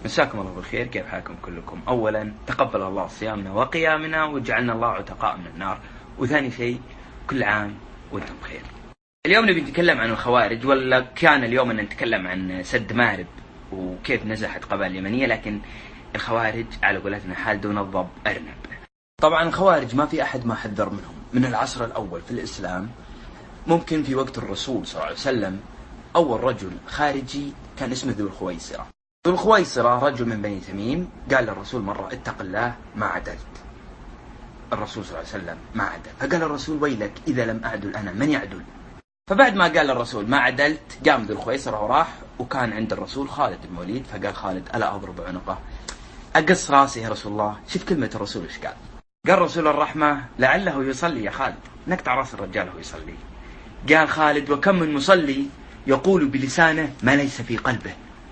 مساكم الله بالخير. كيف حالكم كلكم؟ أولا تقبل الله صيامنا وقيامنا وجعلنا الله عتقاء من النار. وثاني شيء كل عام وانتم بخير. اليوم نبي نتكلم عن الخوارج، ولا كان اليوم أن نتكلم عن سد مارب وكيف نزحت قبائل اليمنية، لكن الخوارج على قولتنا حال دون الضب أرنب. طبعا الخوارج ما في أحد ما حذر منهم من العصر الأول في الإسلام. ممكن في وقت الرسول صلى الله عليه وسلم أول رجل خارجي كان اسمه ذو الخويصرة. ذو الخويصرة رجل من بني تميم قال للرسول مرة: اتق الله ما عدلت. الرسول صلى الله عليه وسلم ما عدل، فقال الرسول: ويلك إذا لم أعدل أنا من يعدل؟ فبعد ما قال الرسول ما عدلت قام ذو الخويصرة وراح، وكان عند الرسول خالد بن الوليد، فقال خالد: ألا أضرب عنقه؟ أقص راسي يا رسول الله. شوف كلمة الرسول إيش قال. قال رسول الرحمة: لعله يصلي يا خالد، نقطع راس الرجال وهو يصلي. قال خالد: وكم من مصلي يقول بلسانه ما ليس في قلبه.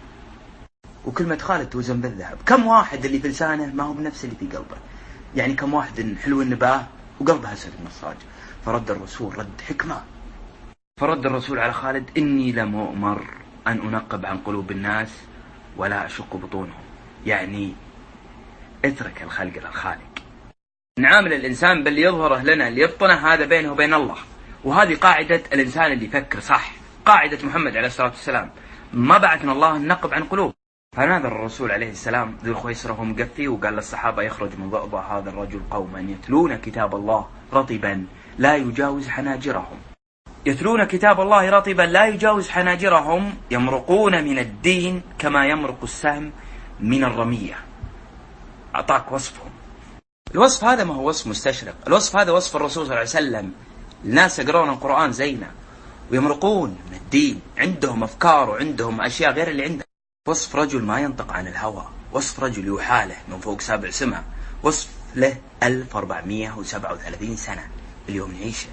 وكلمة خالد توزن بالذهب. كم واحد اللي في لسانه ما هو بنفس اللي في قلبه، يعني كم واحد حلو النباه وقلبه أسد النصاج. فرد الرسول رد حكمة، فرد الرسول على خالد: إني لم أؤمر أن أنقب عن قلوب الناس ولا أشق بطونهم، يعني اترك الخلق للخالق. نعامل الإنسان باللي يظهره لنا ليبطنه، هذا بينه وبين الله. وهذه قاعدة الإنسان اللي يفكر صح، قاعدة محمد عليه الصلاة والسلام: ما بعثنا الله النقب عن قلوب. فنادى الرسول عليه السلام ذو الخويصرة وهو مقفي وقال للصحابة: يخرج من ضأضأ هذا الرجل قوما يتلون كتاب الله رطبا لا يجاوز حناجرهم. يتلون كتاب الله رطبا لا يجاوز حناجرهم، يمرقون من الدين كما يمرق السهم من الرمية. أعطاك وصفهم. الوصف هذا ما هو وصف مستشرق، الوصف هذا وصف الرسول صلى الله عليه وسلم. الناس يقرون القرآن زينا ويمرقون من الدين، عندهم أفكار وعندهم أشياء غير اللي عندنا. وصف رجل ما ينطق عن الهوى، وصف رجل يوحى له من فوق 7 سماء، وصف له 1437 سنة اليوم نعيشه.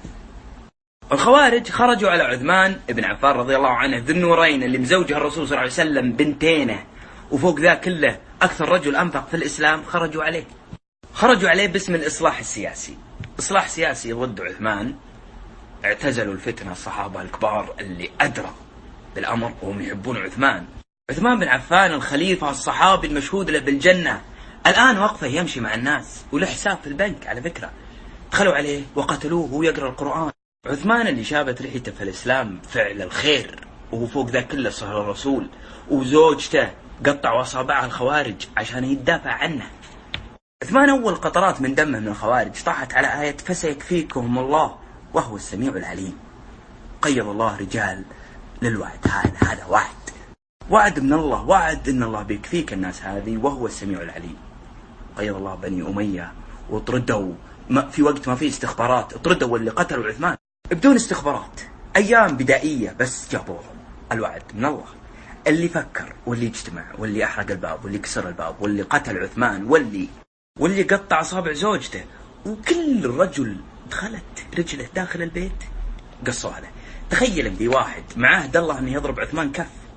الخوارج خرجوا على عثمان بن عفان رضي الله عنه ذو النورين اللي مزوجها الرسول صلى الله عليه وسلم بنتينه، وفوق ذا كله أكثر رجل أنفق في الإسلام. خرجوا عليه باسم الإصلاح السياسي. إصلاح سياسي ضد عثمان. اعتزلوا الفتنة الصحابة الكبار اللي أدرى بالأمر وهم يحبون عثمان بن عفان الخليفة الصحابي المشهود له بالجنة. الآن وقفه يمشي مع الناس وله حساب في البنك على فكرة. دخلوا عليه وقتلوه وهو يقرأ القرآن. عثمان اللي شابت ريحته في الإسلام فعل الخير، وهو فوق ذا كله صهر الرسول، وزوجته قطعوا أصابعها الخوارج عشان يدافع عنه. عثمان أول قطرات من دمه من الخوارج طاحت على آية فسيكفيكهم الله وهو السميع العليم. قيض الله رجال للوعد. هذا وعد من الله، وعد إن الله بيكفيك الناس هذه وهو السميع العليم. قيض الله بني أمية وطردوا في وقت ما فيه استخبارات، طردوا واللي قتلوا عثمان بدون استخبارات، أيام بدائية بس جابوهم. الوعد من الله. اللي فكر واللي اجتمع واللي أحرق الباب واللي كسر الباب واللي قتل عثمان واللي قطع أصابع زوجته، وكل رجل دخلت رجله داخل البيت قصوها له. تخيل ان في واحد معاهد الله انه يضرب عثمان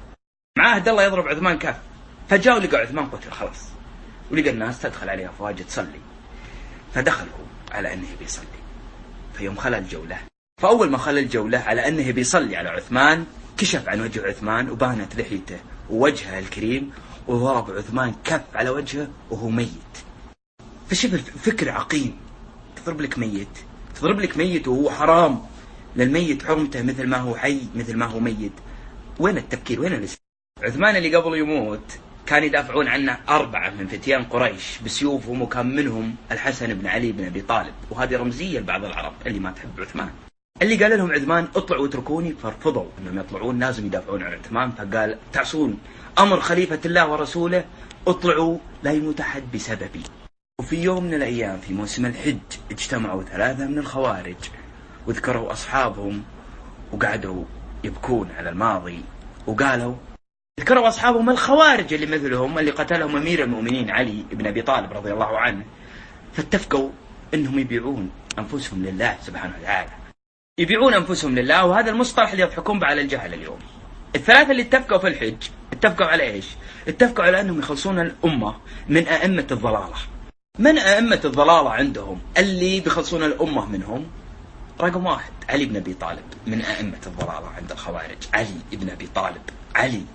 كف، فجاءوا لقى عثمان قتل خلاص، ولقى الناس تدخل عليه أفواج تصلي، فدخلوا على انه بيصلي. فيوم خلى الجولة، فأول ما خلى الجولة على انه بيصلي على عثمان، كشف عن وجه عثمان وبانت لحيته ووجهه الكريم، وضرب عثمان كف على وجهه وهو ميت. فشوف الفكر عقيم، تضرب لك ميت وهو حرام، للميت حرمته مثل ما هو حي مثل ما هو ميت. وين التفكير؟ وين الإسلام؟ عثمان اللي قبل يموت كان يدافعون عنه 4 من فتيان قريش بسيوفهم، وكان منهم الحسن بن علي بن أبي طالب، وهذه رمزية لبعض العرب اللي ما تحب عثمان. اللي قال لهم عثمان اطلعوا اتركوني، فرفضوا انهم يطلعون، لازم يدافعون عن عثمان. فقال: تعصون امر خليفة الله ورسوله، اطلعوا لا يموت احد بسببي. وفي يوم من الأيام في موسم الحج اجتمعوا 3 من الخوارج وذكروا أصحابهم وقعدوا يبكون على الماضي، وقالوا ذكروا أصحابهم الخوارج اللي مثلهم اللي قتلهم أمير المؤمنين علي بن أبي طالب رضي الله عنه، فاتفقوا أنهم يبيعون أنفسهم لله سبحانه وتعالى، يبيعون أنفسهم لله. وهذا المصطلح اللي يضحكون به على الجهل اليوم. ال3 اللي اتفقوا في الحج اتفقوا على إيش؟ اتفقوا على أنهم يخلصون الأمة من أئمة الضلالة. من أئمة الضلالة عندهم اللي بيخلصون الأمة منهم؟ رقم 1 علي بن أبي طالب من أئمة الضلالة عند الخوارج. علي بن أبي طالب، علي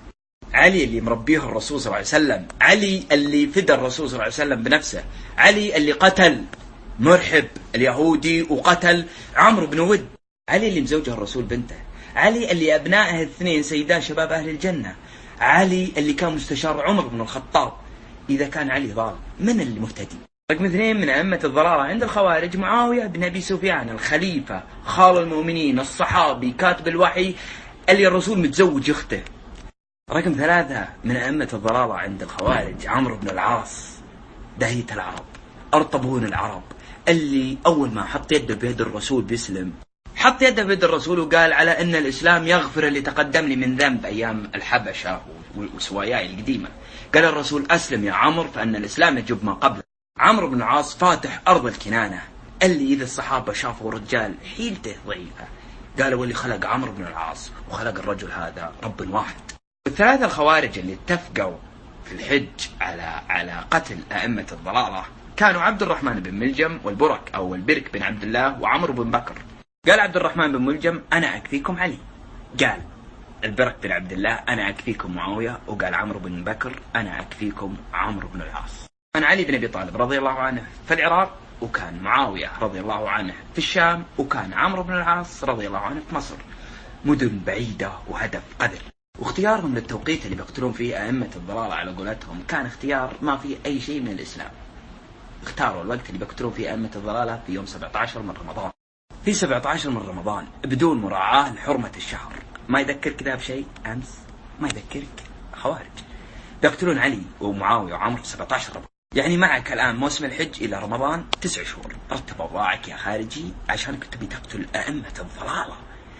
علي اللي مربيه الرسول صلى الله عليه وسلم، علي اللي فدى الرسول صلى الله عليه وسلم بنفسه، علي اللي قتل مرحب اليهودي وقتل عمرو بن ود، علي اللي مزوجه الرسول بنته، علي اللي أبنائه الاثنين سيدا شباب أهل الجنة، علي اللي كان مستشار عمر بن الخطاب. إذا كان علي ضال من اللي مهتدي؟ رقم 2 من أئمة الضلالة عند الخوارج معاوية بن أبي سفيان، الخليفة، خال المؤمنين، الصحابي، كاتب الوحي، اللي الرسول متزوج أخته. رقم 3 من أئمة الضلالة عند الخوارج عمرو بن العاص، داهية العرب، أرطبون العرب، اللي أول ما حط يده بيد الرسول بيسلم، حط يده بيد الرسول وقال على أن الإسلام يغفر اللي تقدم لي من ذنب أيام الحبشة وسواياي القديمة. قال الرسول أسلم يا عمرو فأن الإسلام يجب ما قبله. عمرو بن العاص فاتح أرض الكنانة، اللي إذا الصحابة شافوا رجال حيلته ضعيفة قالوا واللي خلق عمرو بن العاص وخلق الرجل هذا رب واحد. الثلاثة الخوارج اللي اتفقوا في الحج على قتل أئمة الضلالة كانوا عبد الرحمن بن ملجم والبرك أو البرك بن عبد الله وعمرو بن بكر. قال عبد الرحمن بن ملجم أنا أكفيكم علي، قال البرك بن عبد الله أنا أكفيكم معاوية، وقال عمرو بن بكر أنا أكفيكم عمرو بن العاص. كان علي بن أبي طالب رضي الله عنه في العراق، وكان معاوية رضي الله عنه في الشام، وكان عمرو بن العاص رضي الله عنه في مصر. مدن بعيدة وهدف قذر، واختيارهم للتوقيت اللي بيقتلون فيه أئمة الضلالة على قولتهم كان اختيار ما فيه أي شيء من الإسلام. اختاروا الوقت اللي بيقتلون فيه أئمة الضلالة في يوم 17 من رمضان، في 17 من رمضان، بدون مراعاة لحرمة الشهر. ما يذكر كذا بشيء أمس؟ ما يذكرك؟ خوارج بيقتلون علي ومعاوية وعمرو 17 رمضان. يعني معك الآن موسم الحج إلى رمضان 9 شهور، رتب أوضاعك يا خارجي عشانك تبي تقتل أئمة الضلالة.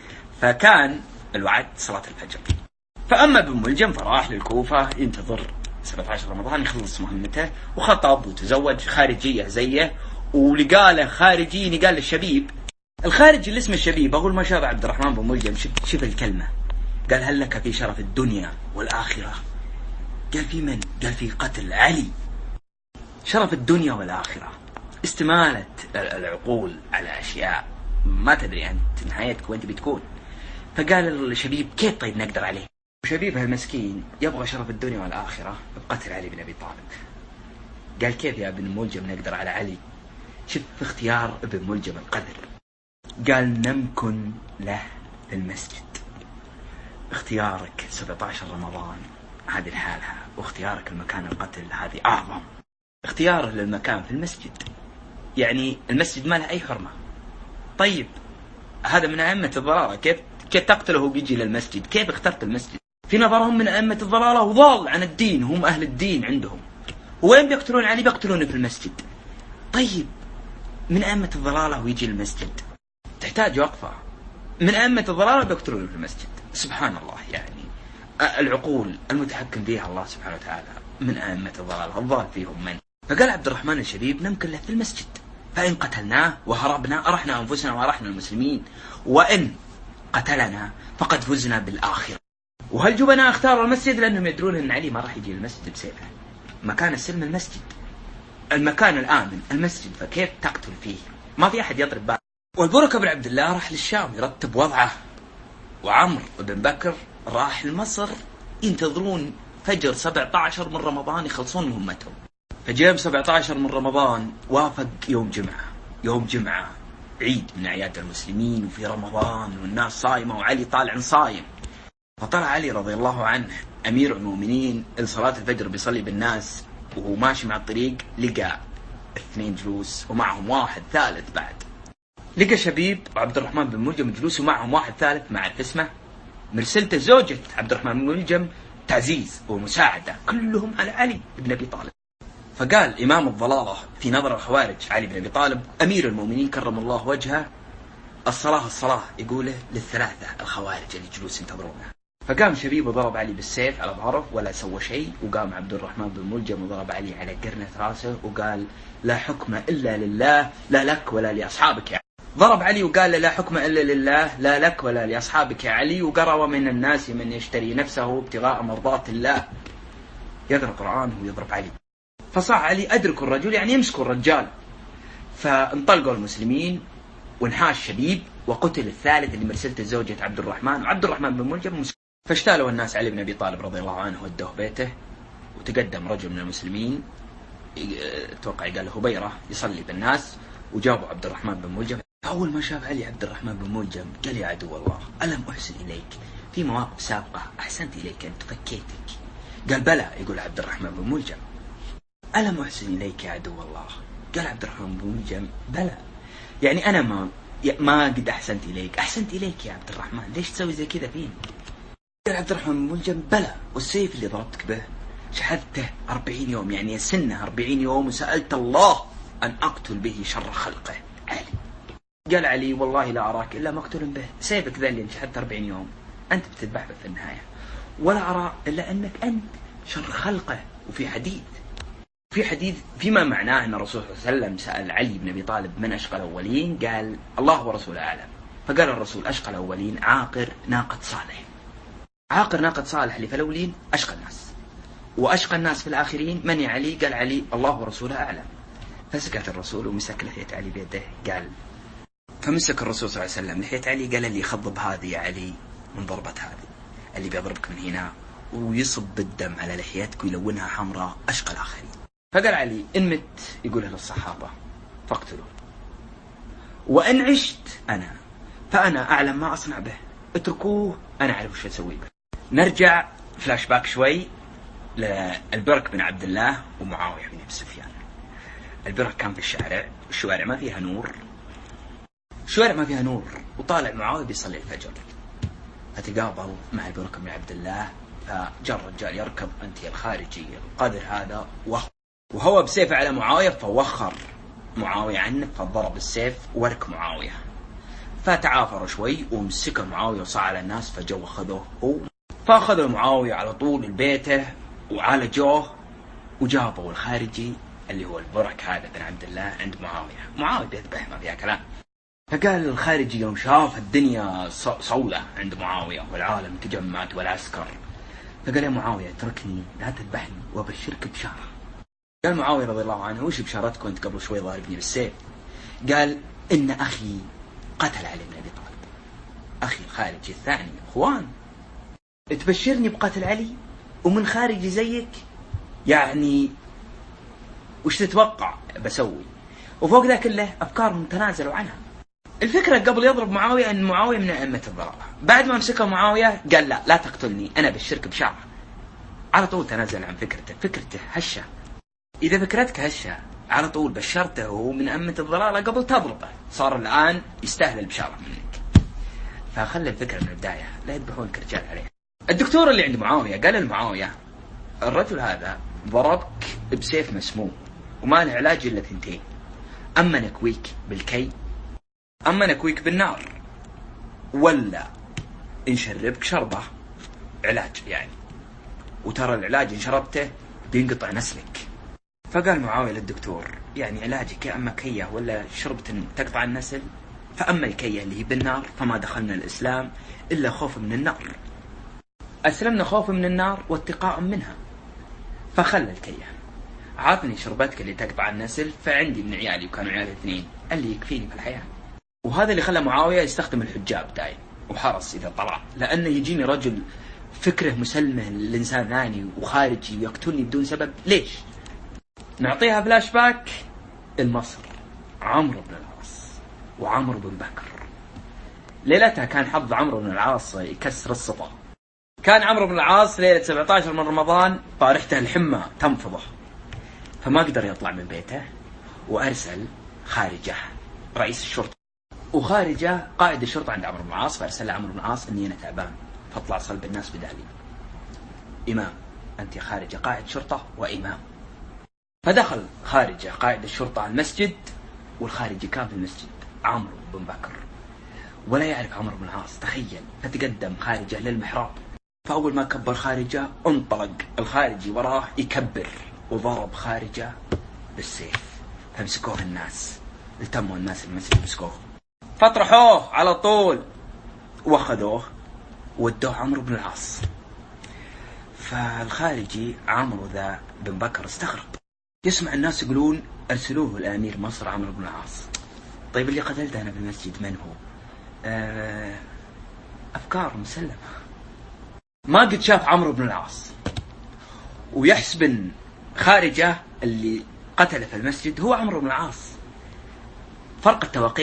فكان الوعد صلاة الفجر. فأما ابن ملجم فراح للكوفة ينتظر 17 رمضان يخلص مهمته، وخطب وتزوج خارجية زيه، ولقاله خارجي قال للشبيب، الخارجي اللي اسمه الشبيب أول ما شاف عبد الرحمن بن ملجم شوف الكلمة، قال هل لك في شرف الدنيا والآخرة؟ قال في من؟ قال في قتل علي. شرف الدنيا والآخرة، استمالت العقول على أشياء ما تدري أنت نهايتك وأنت بتكون. فقال الشبيب كيف طيب نقدر عليه؟ وشبيب هالمسكين يبغى شرف الدنيا والآخرة بقتل علي بن أبي طالب. قال كيف يا ابن ملجم نقدر على علي؟ شوف اختيار ابن ملجم القذر، قال نمكن له في المسجد. اختيارك 17 رمضان هذه الحالة، واختيارك المكان القتل هذه أعظم. اختياره للمكان في المسجد، يعني المسجد ما له أي حرمة. طيب هذا من أئمة الضلالة، كيف تقتله ويجي للمسجد؟ كيف اخترت المسجد؟ في نظرهم من أئمة الضلالة وضال عن الدين، هم أهل الدين عندهم. وين بيقتلون علي؟ بيقتلونه في المسجد. طيب من أئمة الضلالة ويجي للمسجد، تحتاج وقفة. من أئمة الضلالة بيقتلونه في المسجد. سبحان الله، يعني العقول المتحكم فيها الله سبحانه وتعالى. من أئمة الضلالة الضال فيهم من؟ فقال عبد الرحمن الشبيب نمكن له في المسجد، فإن قتلناه وهربنا أرحنا أنفسنا وأرحنا المسلمين، وإن قتلنا فقد فزنا بالآخرة. وهالجبناء اختاروا المسجد لأنهم يدرون أن علي ما راح يجي المسجد بسيفه. مكان السلم المسجد، المكان الآمن المسجد، فكيف تقتل فيه؟ ما في أحد يضرب باب. والبركة بن عبد الله راح للشام يرتب وضعه، وعمرو بن بكر راح لمصر ينتظرون فجر 17 من رمضان يخلصون مهمتهم. فجيب 17 من رمضان وافق يوم جمعة، يوم جمعة عيد من أعياد المسلمين وفي رمضان والناس صايمة وعلي طالع صايم. فطلع علي رضي الله عنه أمير المؤمنين لصلاة الفجر بيصلي بالناس، وهو ماشي مع الطريق لقى 2 جلوس ومعهم واحد ثالث بعد. لقى شبيب وعبد الرحمن بن ملجم جلوس ومعهم واحد ثالث مع اسمه مرسلته زوجة عبد الرحمن بن ملجم تعزيز ومساعدة، كلهم على علي بن أبي طالب. فقال إمام الضلالة في نظر الخوارج علي بن أبي طالب أمير المؤمنين كرم الله وجهه، الصلاة يقوله للثلاثة الخوارج اللي جلوس ينتظرونه. فقام شبيب وضرب علي بالسيف على ظهره ولا سوى شيء، وقام عبد الرحمن بن ملجم وضرب علي على قرنة راسه وقال لا حكم إلا لله لا لك ولا لأصحابك يا علي. ضرب علي وقال لا حكم إلا لله لا لك ولا لأصحابك يا علي، وقرأ ومن الناس من يشتري نفسه ابتغاء مرضات الله. يقرأ قرآن ويضرب علي. فصاح علي أدركوا الرجل، يعني يمسكوا الرجال. فانطلقوا المسلمين وانحاش شبيب، وقتل الثالث اللي مرسلته زوجة عبد الرحمن، وعبد الرحمن بن ملجم فاشتالوا الناس علي بن أبي طالب رضي الله عنه ودوه بيته، وتقدم رجل من المسلمين اتوقع قال له هبيرة يصلي بالناس، وجابوا عبد الرحمن بن ملجم. أول ما شاف علي عبد الرحمن بن ملجم قال يا عدو الله ألم أحسن إليك في مواقف سابقة أحسنت إليك أنت فكيتك؟ قال بلى. يقول عبد الرحمن بن ملجم ألم أحسن إليك يا عدو الله؟ قال عبد الرحمن بن ملجم بلى. يعني أنا ما قد أحسنت إليك، أحسنت إليك يا عبد الرحمن، ليش تسوي زي كذا فيني؟ قال عبد الرحمن بن ملجم بلى، والسيف اللي ضربتك به شحذته 40 يوم، يعني السنة 40 يوم، وسألت الله أن أقتل به شر خلقه علي. قال علي والله لا أراك إلا مقتول به، سيفك ذا اللي انشحذت 40 يوم أنت بتذبح به في النهاية، ولا أرى إلا أنك أنت شر خلقه. وفي حديث فيما معناه أن الرسول صلى الله عليه وسلم سأل علي بن أبي طالب من أشقى الأولين، قال الله ورسوله أعلم. فقال الرسول أشقى الأولين عاقر ناقة صالح. عاقر ناقة صالح اللي في الأولين أشقى الناس، وأشقى الناس في الآخرين من يا علي؟ قال علي الله ورسوله أعلم. فسكت الرسول ومسك لحية علي بيده، قال فمسك الرسول صلى الله عليه وسلم لحية علي، قال اللي يخضب هذه يا علي من ضربة هذه، اللي بيضربك من هنا ويصب الدم على لحيتك ويلونها حمراء أشقى الآخرين. فقال علي إن مت يقوله للصحابة فاقتلوا، وإن عشت أنا فأنا أعلم ما أصنع به، اتركوه أنا أعرف وش أسوي به. نرجع فلاش باك شوي للبرك بن عبد الله ومعاوية بن أبي سفيان. البرك كان في الشوارع ما فيها نور، وطالع معاوية بيصلي الفجر، فتقابل مع البرك بن عبد الله، فجاء الرجال يركض أنت يا الخارجي القادر هذا، وهو بسيف على معاوية، فوخر معاوية عنه فضرب السيف ورك معاوية، فتعافر شوي ومسكه معاوية وصع على الناس، فجو فأخذوا معاوية على طول لبيته وعالجوه، وجابوا الخارجي اللي هو البرك هذا بن عبد الله عند معاوية بيذبح ما فيها كلام. فقال الخارجي يوم شاف الدنيا صولة عند معاوية والعالم تجمعت والعسكر، فقال يا معاوية اتركني لا تذبحني وابشرك بشارة. قال معاوية رضي الله عنه وش بشارتك وانت قبل شوي ضاربني بالسيف؟ قال إن أخي قتل علي بن أبي طالب، أخي الخارجي الثاني، أخوان، تبشرني بقتل علي ومن خارجي زيك؟ يعني وش تتوقع بسوي؟ وفوق ذا كله أفكار متنازلوا عنها. الفكرة قبل يضرب معاوية أن معاوية من أئمة الضلالة، بعد ما مسكه معاوية قال لا تقتلني أنا بالشرك بشارة، على طول تنازل عن فكرته هشة. إذا فكرتك هشة على طول بشرته وهو من أئمة الضلالة قبل تضربه، صار الآن يستاهل البشارة منك. فخلي الفكرة من البداية، لا يذبحونك رجال عليه. الدكتور اللي عند معاوية قال لمعاوية الرجل هذا ضربك بسيف مسموم وما له علاج إلا 2، أما نكويك بالكي أما نكويك بالنار، ولا نشربك شربة علاج يعني، وترى العلاج إن شربته بينقطع نسلك. فقال معاوية للدكتور يعني علاجك يا أما كيه ولا شربة تقطع النسل، فأما الكيه اللي هي بالنار فما دخلنا الإسلام إلا خوف من النار، أسلمنا خوف من النار واتقاء منها، فخلى الكيه، عاطني شربتك اللي تقطع النسل، فعندي من عيالي وكانوا عيالي 2 اللي يكفيني في الحياة. وهذا اللي خلى معاوية يستخدم الحجاب دائم وحرص إذا طلع، لأنه يجيني رجل فكره مسلمه للإنسان ثاني وخارجي ويقتلني بدون سبب، ليش؟ نعطيها فلاش باك المصر، عمرو بن العاص وعمرو بن بكر. ليلتها كان حظ عمرو بن العاص يكسر السطح. كان عمرو بن العاص ليلة 17 من رمضان طارحته الحمى تنفضه، فما قدر يطلع من بيته، وأرسل خارجة رئيس الشرطة، وخارجة قائد الشرطة عند عمرو بن العاص، فأرسل عمرو بن العاص إني أنا تعبان فاطلع صلب الناس بدالي. إمام أنت يا خارجة قائد شرطة وإمام. فدخل خارجة قائد الشرطة على المسجد، والخارجي كان في المسجد عمرو بن بكر ولا يعرف عمرو بن العاص، تخيل. فتقدم خارجة للمحراب، فأول ما كبر خارجة انطلق الخارجي وراه يكبر، وضرب خارجة بالسيف، فمسكوه الناس، التموا الناس المسجد مسكوه، فاطرحوه على طول واخذوه ودوه عمرو بن العاص. فالخارجي عمرو ذا بن بكر استغرب، يسمع الناس يقولون أرسلوه لأمير مصر عمرو بن العاص. طيب اللي قتلته أنا في المسجد من هو؟ أفكار مسلمة. ما قد شاف عمرو بن العاص، ويحسب ان خارجة اللي قتله في المسجد هو عمرو بن العاص. فرق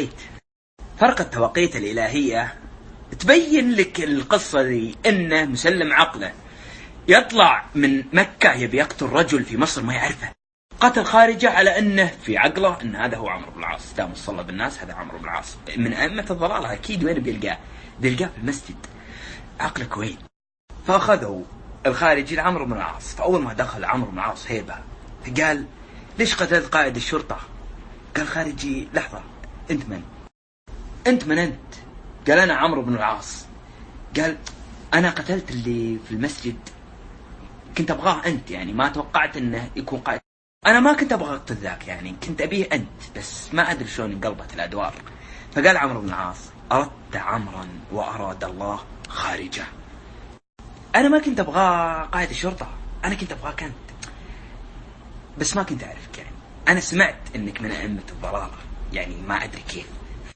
التوقيت الإلهية تبين لك القصة دي، إنه مسلم عقله يطلع من مكة يبي يقتل رجل في مصر ما يعرفه، قتل خارجة على أنه في عقله أن هذا هو عمرو بن العاص، دام صلى بالناس هذا عمرو بن العاص من أئمة الضلالة. أكيد وين بيلقاه في المسجد، عقلك وين؟ فأخذوا الخارجي لعمرو بن العاص. فأول ما دخل عمرو بن العاص هيبة، فقال ليش قتلت قائد الشرطة؟ قال خارجي لحظة، أنت من أنت؟ قال أنا عمرو بن العاص. قال أنا قتلت اللي في المسجد، كنت أبغاه أنت، يعني ما توقعت أنه يكون قائد. أنا ما كنت أبغى أقتل ذاك، يعني كنت أبيه أنت، بس ما أدري شلون انقلبت الأدوار. فقال عمرو بن العاص أردت عمرا وأراد الله خارجه. أنا ما كنت أبغى قائد الشرطة، أنا كنت أبغاك أنت، بس ما كنت أعرفك. يعني أنا سمعت أنك من أئمة الضلالة، يعني ما أدري كيف.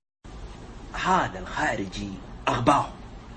هذا الخارجي أغباه،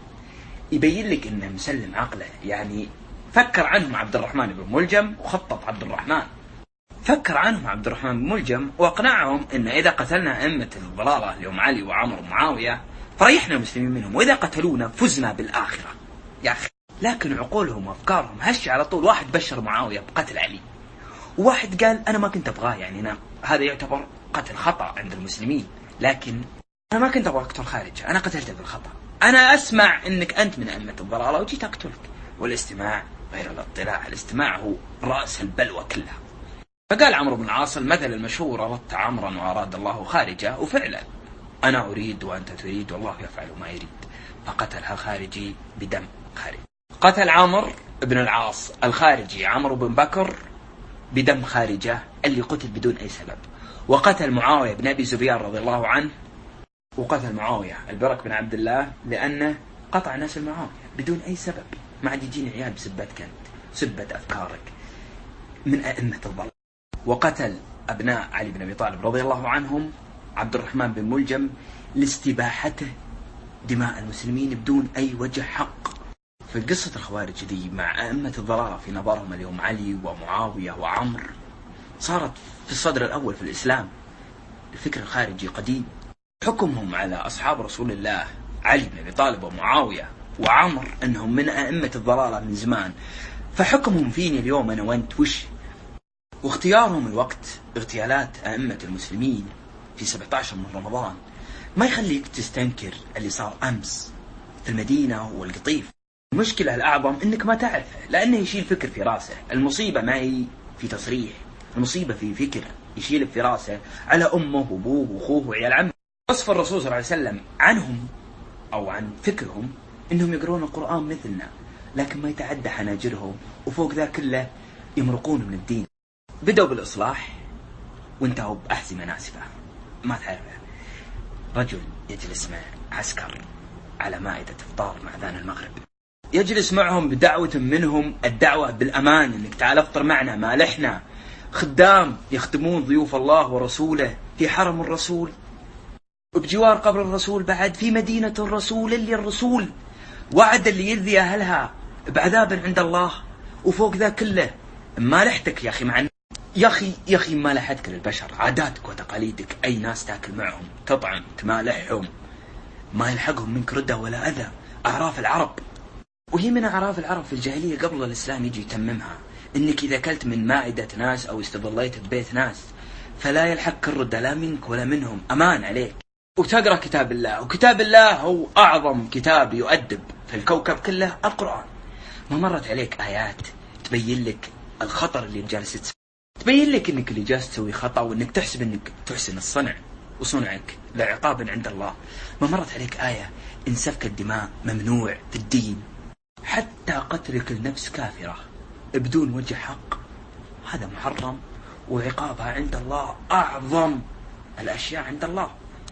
يبين لك أنه مسلم عقله. يعني فكر عنهم عبد الرحمن بن ملجم وخطط عبد الرحمن، فكر عنهم عبد الرحمن بن ملجم وأقنعهم أن إذا قتلنا أئمة الضلالة اليوم علي وعمر ومعاوية فريحنا المسلمين منهم، وإذا قتلونا فزنا بالآخرة. يا أخي، لكن عقولهم وأفكارهم هش على طول. واحد بشر معاوية بقتل علي، وواحد قال أنا ما كنت أبغاه، يعني أنا هذا يعتبر قتل خطأ عند المسلمين، لكن أنا ما كنت أبغى أقتل خارج، أنا قتلته بالخطأ. أنا أسمع أنك أنت من أئمة الضلالة وجيت أقتلك. والاستماع غير الاطلاع، الاستماع هو رأس البلوى كلها. فقال عمرو بن العاص المثل المشهور أردت عمرا وأراد الله خارجه، وفعلا أنا أريد وأنت تريد والله يفعل ما يريد. فقتل الخارجي بدم خارجي. قتل عمرو بن العاص الخارجي عمرو بن بكر بدم خارجه اللي قتل بدون أي سبب. وقتل معاوية بن أبي سفيان رضي الله عنه، وقتل معاوية البرك بن عبد الله لأنه قطع نسل معاوية بدون أي سبب. ما عاد يجيني عيال بسبتك أنت، سبة أفكارك، من أئمة الضلال. وقتل أبناء علي بن أبي طالب رضي الله عنهم عبد الرحمن بن ملجم لاستباحته دماء المسلمين بدون أي وجه حق. في قصة الخوارج دي مع أئمة الضلال في نظرهم اليوم علي ومعاوية وعمر صارت في الصدر الأول في الإسلام. الفكر الخارجي قديم. حكمهم على أصحاب رسول الله علي بن أبي طالب ومعاوية وعمر أنهم من أئمة الضلالة من زمان. فحكمهم فيني اليوم أنا وأنت وش؟ واختيارهم الوقت اغتيالات أئمة المسلمين في 17 من رمضان ما يخليك تستنكر اللي صار أمس في المدينة والقطيف. المشكلة الأعظم إنك ما تعرفه، لأنه يشيل فكر في راسه. المصيبة ما هي في تصريح، المصيبة في فكر يشيل في راسه على أمه وأبوه وأخوه وعيال عمه. وصف الرسول صلى الله عليه وسلم عنهم أو عن فكرهم إنهم يقرون القرآن مثلنا، لكن ما يتعدى حناجرهم، وفوق ذا كله يمرقون من الدين. بدأوا بالإصلاح وانتهوا بأحزمة ناسفة ما تعرفه. رجل يجلس مع عسكر على مائدة إفطار مع أذان المغرب، يجلس معهم بدعوة منهم، الدعوة بالأمان، إنك تعال افطر معنا، مالحنا خدام يخدمون ضيوف الله ورسوله في حرم الرسول وبجوار قبر الرسول، بعد في مدينة الرسول اللي الرسول وعد اللي يرضي أهلها بعذاب عند الله. وفوق ذا كله مالحتك يا أخي مع يا أخي مالحتك للبشر، عاداتك وتقاليدك، أي ناس تاكل معهم تطعم تمالحهم، ما يلحقهم منك ردة ولا أذى. أعراف العرب، وهي من أعراف العرب في الجاهلية قبل الإسلام يجي يتممها، إنك إذا أكلت من مائدة ناس أو استظليت ببيت ناس فلا يلحق الردة لا منك ولا منهم، أمان عليك. وتقرأ كتاب الله، وكتاب الله هو أعظم كتاب يؤدب في الكوكب كله، القرآن. ما مرت عليك آيات تبين لك الخطر اللي جالس تسوي، تبين لك إنك اللي جالس تسوي خطأ، وإنك تحسب إنك تحسن الصنع وصنعك لعقاب عند الله. ما مرت عليك آية إن سفك الدماء ممنوع في الدين، حتى قتلك النفس كافرة بدون وجه حق، هذا محرم، وعقابها عند الله أعظم الأشياء عند الله.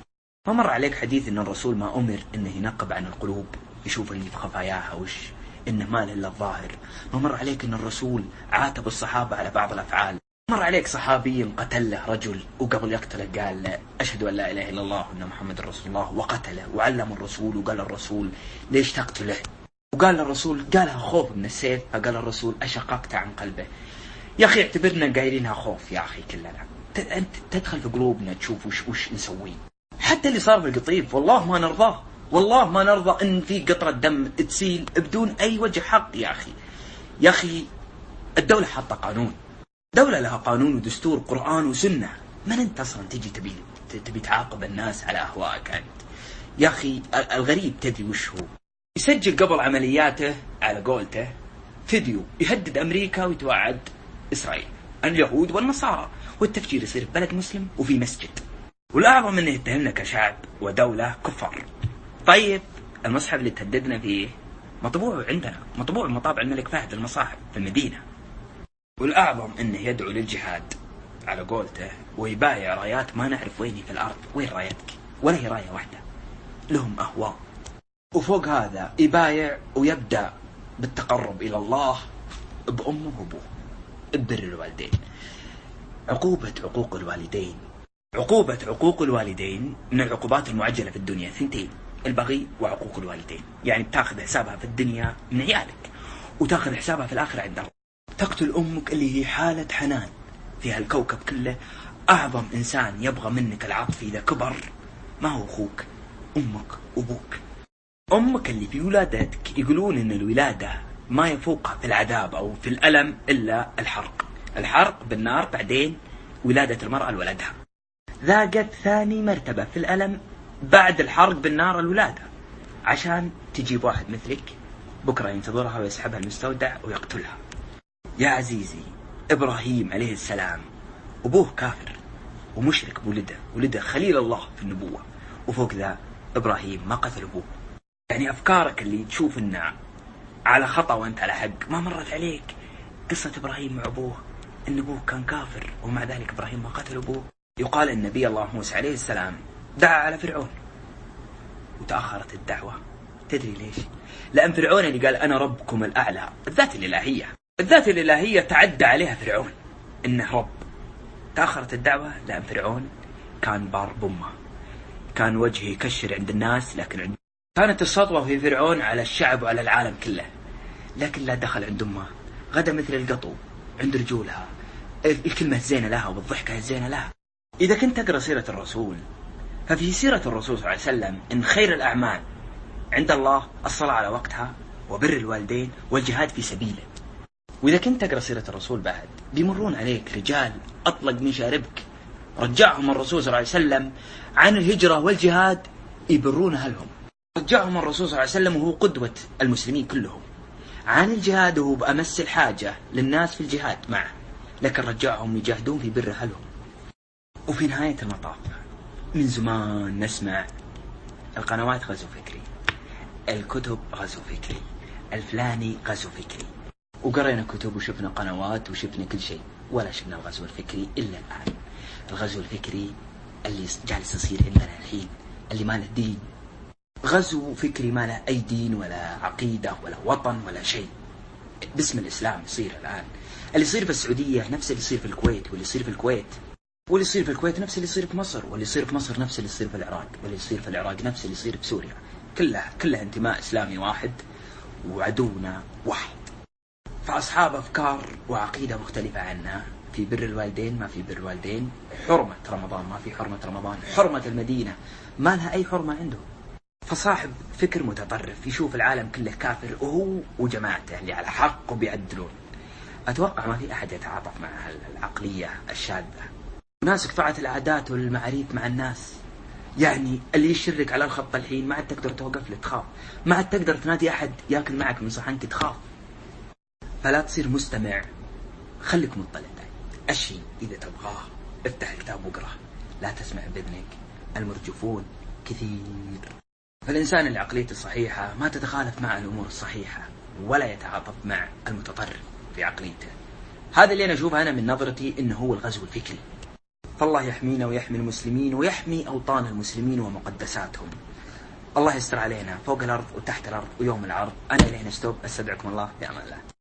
ما مر عليك حديث إن الرسول ما أمر إنه ينقب عن القلوب يشوف اللي في خفاياها وش إنه ما إلا الظاهر. ما مر عليك إن الرسول عاتب الصحابة على بعض الأفعال. مر عليك صحابي قتل له رجل وقبل يقتله قال له أشهد أن لا إله إلا الله وأن محمد رسول الله، وقتله وعلم الرسول وقال الرسول ليش تقتله؟ وقال للرسول، قالها خوف من السيف، فقال الرسول أشققت عن قلبه. يا أخي اعتبرنا قايلينها خوف يا أخي كلنا. أنت تدخل في قلوبنا تشوف وش نسوي. حتى اللي صار في القطيف والله ما نرضاه، والله ما نرضى إن في قطرة دم تسيل بدون أي وجه حق. يا أخي الدولة حاطة قانون، دولة لها قانون ودستور، قرآن وسنة. من أنت أصلا تجي تبي تعاقب الناس على أهوائك أنت؟ يا أخي الغريب تدري وش هو؟ يسجل قبل عملياته على قولته فيديو يهدد أمريكا ويتوعد إسرائيل، اليهود والنصارى، والتفجير يصير في بلد مسلم وفي مسجد، والأعظم أنه يتهمنا كشعب ودولة كفار. طيب المصحف اللي تهددنا فيه مطبوع عندنا، مطبوع مطابع الملك فهد المصاحف في المدينة، والأعظم أنه يدعو للجهاد على قولته ويبايع رايات ما نعرف وين في الأرض. وين رايتك؟ ولا هي راية واحدة، لهم أهواء. وفوق هذا يبايع ويبدأ بالتقرب إلى الله بأمه وأبوه، ببر الوالدين. عقوبة عقوق الوالدين من العقوبات المعجلة في الدنيا، ثنتين: البغي وعقوق الوالدين. يعني بتاخذ حسابها في الدنيا من عيالك، وتاخذ حسابها في الآخرة عند الله. تقتل أمك اللي هي حالة حنان في هالكوكب كله. أعظم إنسان يبغى منك العطف إذا كبر ما هو أخوك؟ أمك وأبوك. أمك اللي في ولادتك يقولون إن الولادة ما يفوقها في العذاب أو في الألم إلا الحرق بالنار، بعدين ولادة المرأة لولدها. ذاقت ثاني مرتبة في الألم بعد الحرق بالنار الولادة، عشان تجيب واحد مثلك بكرة ينتظرها ويسحبها المستودع ويقتلها. يا عزيزي، إبراهيم عليه السلام أبوه كافر ومشرك بولده خليل الله في النبوة، وفوق ذا إبراهيم ما قتل أبوه. يعني أفكارك اللي تشوف إنها على خطأ وأنت على حق ما مرت عليك. قصة إبراهيم مع أبوه إن أبوه كان كافر ومع ذلك إبراهيم ما قتل أبوه. يقال إن نبي الله موسى عليه السلام دعا على فرعون وتأخرت الدعوة. تدري ليش؟ لأن فرعون اللي قال أنا ربكم الأعلى، الذات الإلهية تعدى عليها فرعون إنه رب. تأخرت الدعوة لأن فرعون كان بار بأمه، كان وجهه يكشر عند الناس، لكن كانت السطوة في فرعون على الشعب وعلى العالم كله، لكن لا دخل عند أمه. غدا مثل القطو عند رجولها، الكلمة الزينة لها والضحكة الزينة لها. إذا كنت تقرأ سيرة الرسول، ففي سيرة الرسول صلى الله عليه وسلم إن خير الأعمال عند الله الصلاة على وقتها وبر الوالدين والجهاد في سبيله. وإذا كنت تقرأ سيرة الرسول بعد بيمرون عليك رجال أطلق من شاربك رجعهم الرسول صلى الله عليه وسلم عن الهجرة والجهاد يبرونها لهم. رجعهم الرسول صلى الله عليه وسلم وهو قدوة المسلمين كلهم عن الجهاد وهو بأمس الحاجة للناس في الجهاد معه، لكن رجعهم يجاهدون في برها لهم. وفي نهاية المطاف من زمان نسمع القنوات غزو فكري، الكتب غزو فكري، الفلاني غزو فكري، وقرينا كتب وشفنا قنوات وشفنا كل شيء، ولا شفنا الغزو الفكري إلا الآن. الغزو الفكري اللي جالس يصير عندنا الحين اللي ما له دين، غزو فكري ما له أي دين ولا عقيدة ولا وطن ولا شيء، باسم الإسلام يصير الآن. اللي يصير في السعودية نفس اللي يصير في الكويت، واللي يصير في الكويت واللي يصير في الكويت نفس اللي يصير في مصر، واللي يصير في مصر نفس اللي يصير في العراق، واللي يصير في العراق نفس اللي يصير في سوريا. كلها انتماء إسلامي واحد وعدونا واحد. فأصحاب أفكار وعقيدة مختلفة عنا، في بر الوالدين ما في بر الوالدين، حرمة رمضان ما في حرمة رمضان، حرمة المدينة ما لها أي حرمة عنده. فصاحب فكر متطرف يشوف العالم كله كافر وهو وجماعته اللي على حق وبيعدلون. أتوقع ما في أحد يتعاطف مع العقلية الشاذة. ناس قطعت العادات والمعاريف مع الناس. يعني اللي يشرك على الخط الحين ما عاد تقدر توقف له، تخاف. ما عاد تقدر تنادي أحد يأكل معك من صحنك، تخاف. فلا تصير مستمع، خليك مطلع. الشيء إذا تبغاه افتح الكتاب واقرأه، لا تسمع بإذنك، المرجفون كثير. فالإنسان اللي عقليته الصحيحة ما تتخالف مع الأمور الصحيحة ولا يتعاطف مع المتطرف في عقليته. هذا اللي أنا أشوفه أنا من نظرتي إنه هو الغزو الفكري. فالله يحمينا ويحمي المسلمين ويحمي أوطان المسلمين ومقدساتهم. الله يستر علينا فوق الأرض وتحت الأرض ويوم العرض. أنا إلينا ستوب، أستودعكم الله في أمان الله.